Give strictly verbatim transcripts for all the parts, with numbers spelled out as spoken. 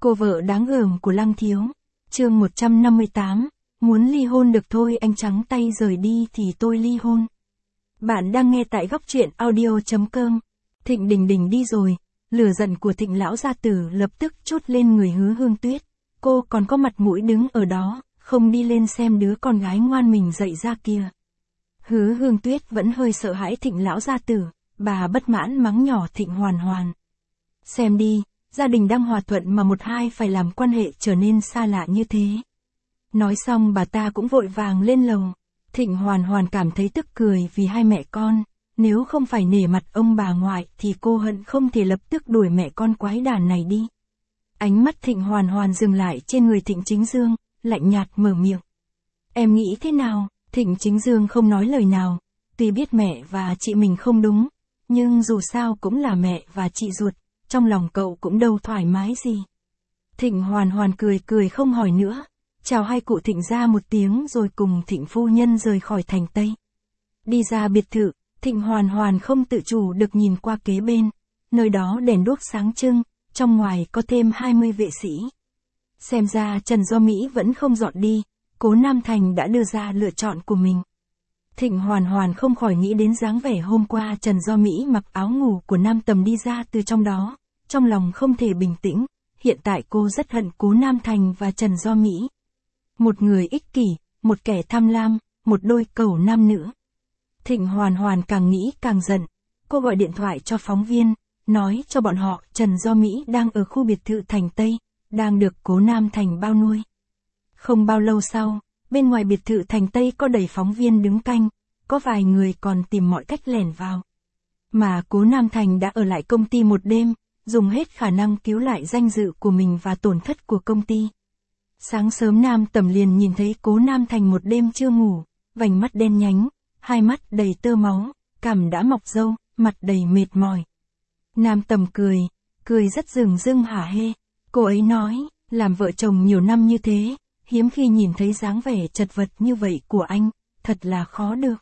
Cô vợ đáng gờm của Lăng Thiếu. Chương một trăm năm mươi tám, muốn ly hôn được thôi, anh trắng tay rời đi thì tôi ly hôn. Bạn đang nghe tại góc truyện audio chấm com. Thịnh Đình Đình đi rồi, lửa giận của Thịnh lão gia tử lập tức trút lên người Hứa Hương Tuyết. Cô còn có mặt mũi đứng ở đó, không đi lên xem đứa con gái ngoan mình dạy ra kia. Hứa Hương Tuyết vẫn hơi sợ hãi Thịnh lão gia tử, bà bất mãn mắng nhỏ Thịnh Hoàn Hoàn. Xem đi, gia đình đang hòa thuận mà một hai phải làm quan hệ trở nên xa lạ như thế. Nói xong bà ta cũng vội vàng lên lầu. Thịnh Hoàn Hoàn cảm thấy tức cười vì hai mẹ con, nếu không phải nể mặt ông bà ngoại thì cô hận không thể lập tức đuổi mẹ con quái đản này đi. Ánh mắt Thịnh Hoàn Hoàn dừng lại trên người Thịnh Chính Dương, lạnh nhạt mở miệng. Em nghĩ thế nào? Thịnh Chính Dương không nói lời nào, tuy biết mẹ và chị mình không đúng, nhưng dù sao cũng là mẹ và chị ruột, trong lòng cậu cũng đâu thoải mái gì. Thịnh Hoàn Hoàn cười cười không hỏi nữa, chào hai cụ Thịnh ra một tiếng rồi cùng Thịnh phu nhân rời khỏi thành Tây. Đi ra biệt thự, Thịnh Hoàn Hoàn không tự chủ được nhìn qua kế bên, nơi đó đèn đuốc sáng trưng, trong ngoài có thêm hai mươi vệ sĩ. Xem ra Trần Do Mỹ vẫn không dọn đi, Cố Nam Thành đã đưa ra lựa chọn của mình. Thịnh Hoàn Hoàn không khỏi nghĩ đến dáng vẻ hôm qua Trần Do Mỹ mặc áo ngủ của Nam Tầm đi ra từ trong đó, trong lòng không thể bình tĩnh, hiện tại cô rất hận Cố Nam Thành và Trần Do Mỹ. Một người ích kỷ, một kẻ tham lam, một đôi cẩu nam nữ. Thịnh Hoàn Hoàn càng nghĩ càng giận, cô gọi điện thoại cho phóng viên, nói cho bọn họ Trần Do Mỹ đang ở khu biệt thự thành Tây, đang được Cố Nam Thành bao nuôi. Không bao lâu sau, bên ngoài biệt thự thành Tây có đầy phóng viên đứng canh, có vài người còn tìm mọi cách lẻn vào. Mà Cố Nam Thành đã ở lại công ty một đêm, dùng hết khả năng cứu lại danh dự của mình và tổn thất của công ty. Sáng sớm Nam Tầm liền nhìn thấy Cố Nam Thành một đêm chưa ngủ, vành mắt đen nhánh, hai mắt đầy tơ máu, cằm đã mọc râu, mặt đầy mệt mỏi. Nam Tầm cười, cười rất rừng rưng hả hê. Cô ấy nói, làm vợ chồng nhiều năm như thế, hiếm khi nhìn thấy dáng vẻ chật vật như vậy của anh, thật là khó được.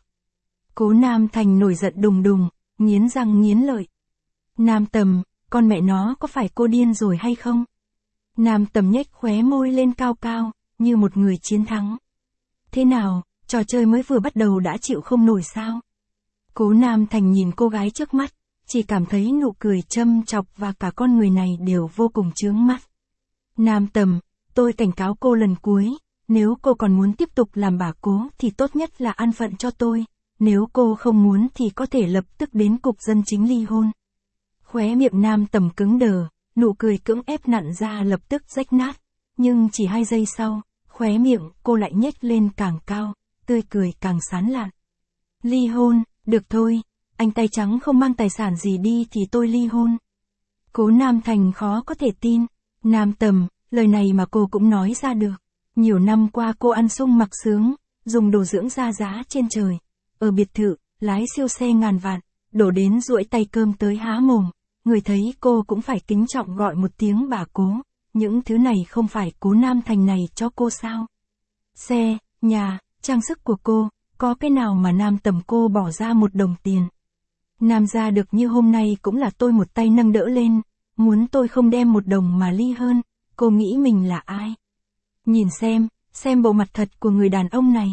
Cố Nam Thành nổi giận đùng đùng, nghiến răng nghiến lợi. Nam Tầm, con mẹ nó có phải cô điên rồi hay không? Nam Tầm nhếch khóe môi lên cao cao, như một người chiến thắng. Thế nào, trò chơi mới vừa bắt đầu đã chịu không nổi sao? Cố Nam Thành nhìn cô gái trước mắt, chỉ cảm thấy nụ cười châm chọc và cả con người này đều vô cùng chướng mắt. Nam Tầm, tôi cảnh cáo cô lần cuối, nếu cô còn muốn tiếp tục làm bà Cố thì tốt nhất là an phận cho tôi, nếu cô không muốn thì có thể lập tức đến cục dân chính ly hôn. Khóe miệng Nam Tầm cứng đờ, nụ cười cưỡng ép nặn ra lập tức rách nát, nhưng chỉ hai giây sau, khóe miệng cô lại nhếch lên càng cao, tươi cười càng sán lạn. Ly hôn, được thôi, anh tay trắng không mang tài sản gì đi thì tôi ly hôn. Cố Nam Thành khó có thể tin. Nam Tầm, lời này mà cô cũng nói ra được. Nhiều năm qua cô ăn sung mặc sướng, dùng đồ dưỡng da giá trên trời, ở biệt thự, lái siêu xe ngàn vạn, đổ đến duỗi tay cơm tới há mồm. Người thấy cô cũng phải kính trọng gọi một tiếng bà Cố, những thứ này không phải Cố Nam Thành này cho cô sao? Xe, nhà, trang sức của cô, có cái nào mà Nam Tầm cô bỏ ra một đồng tiền? Nam gia được như hôm nay cũng là tôi một tay nâng đỡ lên, muốn tôi không đem một đồng mà ly hơn, cô nghĩ mình là ai? Nhìn xem, xem bộ mặt thật của người đàn ông này.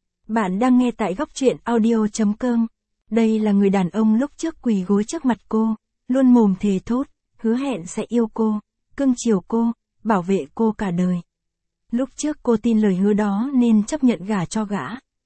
Bạn đang nghe tại góc truyện audio chấm com. Đây là người đàn ông lúc trước quỳ gối trước mặt cô, luôn mồm thề thốt, hứa hẹn sẽ yêu cô, cưng chiều cô, bảo vệ cô cả đời. Lúc trước cô tin lời hứa đó nên chấp nhận gả cho gã.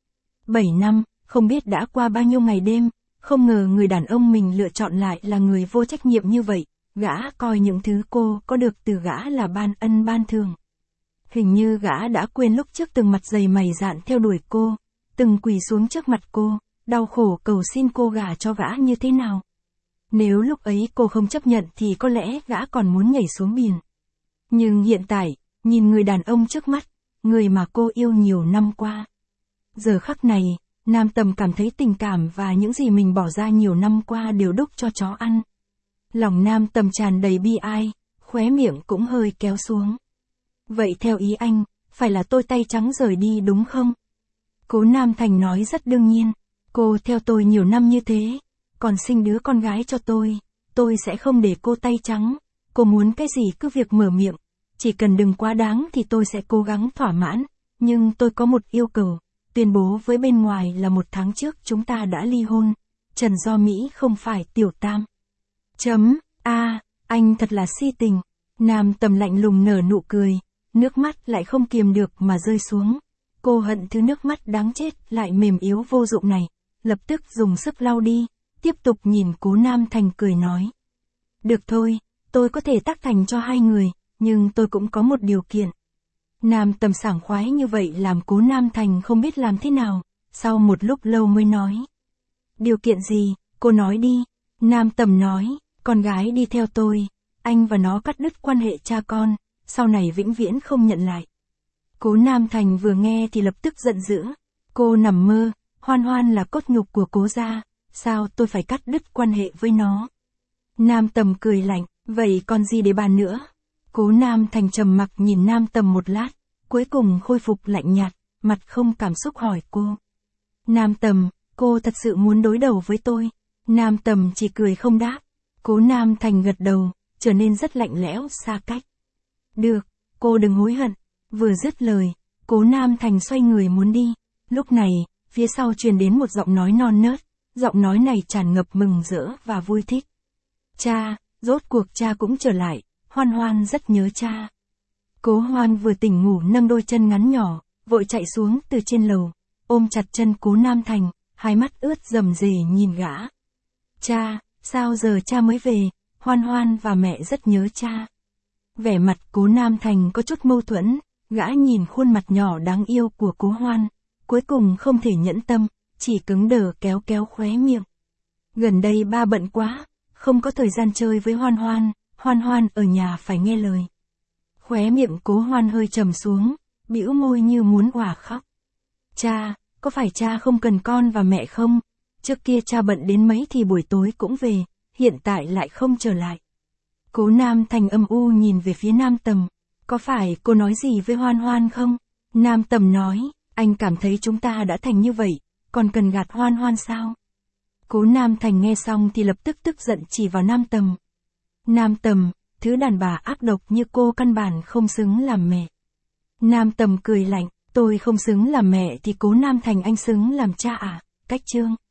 Bảy năm, không biết đã qua bao nhiêu ngày đêm, không ngờ người đàn ông mình lựa chọn lại là người vô trách nhiệm như vậy, gã coi những thứ cô có được từ gã là ban ân ban thường. Hình như gã đã quên lúc trước từng mặt dày mày dạn theo đuổi cô, từng quỳ xuống trước mặt cô, đau khổ cầu xin cô gả cho gã như thế nào. Nếu lúc ấy cô không chấp nhận thì có lẽ gã còn muốn nhảy xuống biển. Nhưng hiện tại, nhìn người đàn ông trước mắt, người mà cô yêu nhiều năm qua. Giờ khắc này, Nam Tầm cảm thấy tình cảm và những gì mình bỏ ra nhiều năm qua đều đúc cho chó ăn. Lòng Nam Tầm tràn đầy bi ai, khóe miệng cũng hơi kéo xuống. Vậy theo ý anh, phải là tôi tay trắng rời đi đúng không? Cố Nam Thành nói rất đương nhiên, cô theo tôi nhiều năm như thế, còn sinh đứa con gái cho tôi, tôi sẽ không để cô tay trắng, cô muốn cái gì cứ việc mở miệng, chỉ cần đừng quá đáng thì tôi sẽ cố gắng thỏa mãn, nhưng tôi có một yêu cầu, tuyên bố với bên ngoài là một tháng trước chúng ta đã ly hôn, Trần Do Mỹ không phải Tiểu Tam. Chấm, a, anh thật là si tình. Nam Tầm lạnh lùng nở nụ cười, nước mắt lại không kiềm được mà rơi xuống. Cô hận thứ nước mắt đáng chết lại mềm yếu vô dụng này, lập tức dùng sức lau đi, tiếp tục nhìn Cố Nam Thành cười nói. Được thôi, tôi có thể tác thành cho hai người, nhưng tôi cũng có một điều kiện. Nam Tầm sảng khoái như vậy làm Cố Nam Thành không biết làm thế nào, sau một lúc lâu mới nói. Điều kiện gì, cô nói đi. Nam Tầm nói, con gái đi theo tôi, anh và nó cắt đứt quan hệ cha con, sau này vĩnh viễn không nhận lại. Cố Nam Thành vừa nghe thì lập tức giận dữ, cô nằm mơ, Hoan Hoan là cốt nhục của Cố gia, sao tôi phải cắt đứt quan hệ với nó. Nam Tầm cười lạnh, vậy còn gì để bàn nữa. Cố Nam Thành trầm mặc nhìn Nam Tầm một lát, cuối cùng khôi phục lạnh nhạt, mặt không cảm xúc hỏi cô. Nam Tầm, cô thật sự muốn đối đầu với tôi? Nam Tầm chỉ cười không đáp. Cố Nam Thành gật đầu, trở nên rất lạnh lẽo, xa cách. Được, cô đừng hối hận. Vừa dứt lời, Cố Nam Thành xoay người muốn đi. Lúc này, phía sau truyền đến một giọng nói non nớt, giọng nói này tràn ngập mừng rỡ và vui thích. Cha, rốt cuộc cha cũng trở lại, Hoan Hoan rất nhớ cha. Cố Hoan vừa tỉnh ngủ nâng đôi chân ngắn nhỏ, vội chạy xuống từ trên lầu, ôm chặt chân Cố Nam Thành, hai mắt ướt rầm rề nhìn gã. Cha, sao giờ cha mới về, Hoan Hoan và mẹ rất nhớ cha. Vẻ mặt Cố Nam Thành có chút mâu thuẫn, gã nhìn khuôn mặt nhỏ đáng yêu của Cố Hoan, cuối cùng không thể nhẫn tâm, chỉ cứng đờ kéo kéo khóe miệng. Gần đây ba bận quá, không có thời gian chơi với Hoan Hoan, Hoan Hoan ở nhà phải nghe lời. Khóe miệng Cố Hoan hơi trầm xuống, bĩu môi như muốn òa khóc. Cha, có phải cha không cần con và mẹ không? Trước kia cha bận đến mấy thì buổi tối cũng về, hiện tại lại không trở lại. Cố Nam Thành âm u nhìn về phía Nam Tầm. Có phải cô nói gì với Hoan Hoan không? Nam Tầm nói, anh cảm thấy chúng ta đã thành như vậy, còn cần gạt Hoan Hoan sao? Cố Nam Thành nghe xong thì lập tức tức giận chỉ vào Nam Tầm. Nam Tầm, thứ đàn bà ác độc như cô căn bản không xứng làm mẹ. Nam Tầm cười lạnh, tôi không xứng làm mẹ thì Cố Nam Thành anh xứng làm cha à? Cách chương.